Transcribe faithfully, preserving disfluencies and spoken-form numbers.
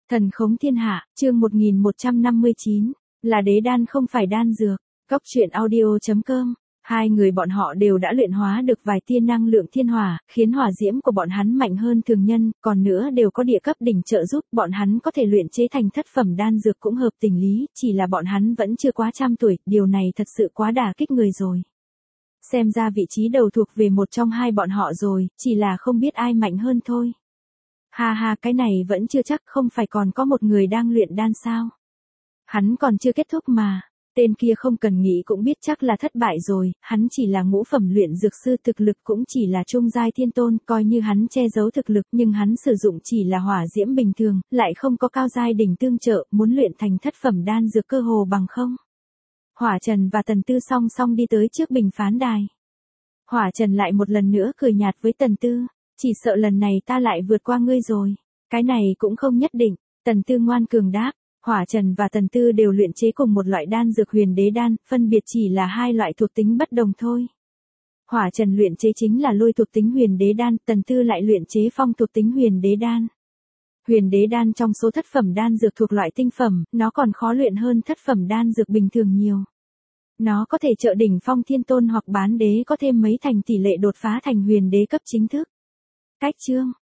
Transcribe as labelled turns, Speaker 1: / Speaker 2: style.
Speaker 1: Thần khống thiên hạ, chương một nghìn một trăm năm mươi chín, là đế đan không phải đan dược. Cốc truyện audio chấm com. Hai người bọn họ đều đã luyện hóa được vài tia năng lượng thiên hỏa, khiến hỏa diễm của bọn hắn mạnh hơn thường nhân, còn nữa đều có địa cấp đỉnh trợ giúp, bọn hắn có thể luyện chế thành thất phẩm đan dược cũng hợp tình lý, chỉ là bọn hắn vẫn chưa quá trăm tuổi, điều này thật sự quá đả kích người rồi. Xem ra vị trí đầu thuộc về một trong hai bọn họ rồi, chỉ là không biết ai mạnh hơn thôi. Ha ha, cái này vẫn chưa chắc, không phải còn có một người đang luyện đan sao? Hắn còn chưa kết thúc mà. Tên kia không cần nghĩ cũng biết chắc là thất bại rồi, hắn chỉ là ngũ phẩm luyện dược sư, thực lực cũng chỉ là trung giai thiên tôn, coi như hắn che giấu thực lực nhưng hắn sử dụng chỉ là hỏa diễm bình thường, lại không có cao giai đỉnh tương trợ, muốn luyện thành thất phẩm đan dược cơ hồ bằng không. Hỏa Trần và Tần Tư song song đi tới trước bình phán đài. Hỏa Trần lại một lần nữa cười nhạt với Tần Tư, chỉ sợ lần này ta lại vượt qua ngươi rồi. Cái này cũng không nhất định, Tần Tư ngoan cường đáp. Hỏa Trần và Tần Tư đều luyện chế cùng một loại đan dược huyền đế đan, phân biệt chỉ là hai loại thuộc tính bất đồng thôi. Hỏa Trần luyện chế chính là lôi thuộc tính huyền đế đan, Tần Tư lại luyện chế phong thuộc tính huyền đế đan. Huyền đế đan trong số thất phẩm đan dược thuộc loại tinh phẩm, nó còn khó luyện hơn thất phẩm đan dược bình thường nhiều. Nó có thể trợ đỉnh phong thiên tôn hoặc bán đế có thêm mấy thành tỷ lệ đột phá thành huyền đế cấp chính thức. Cách chương,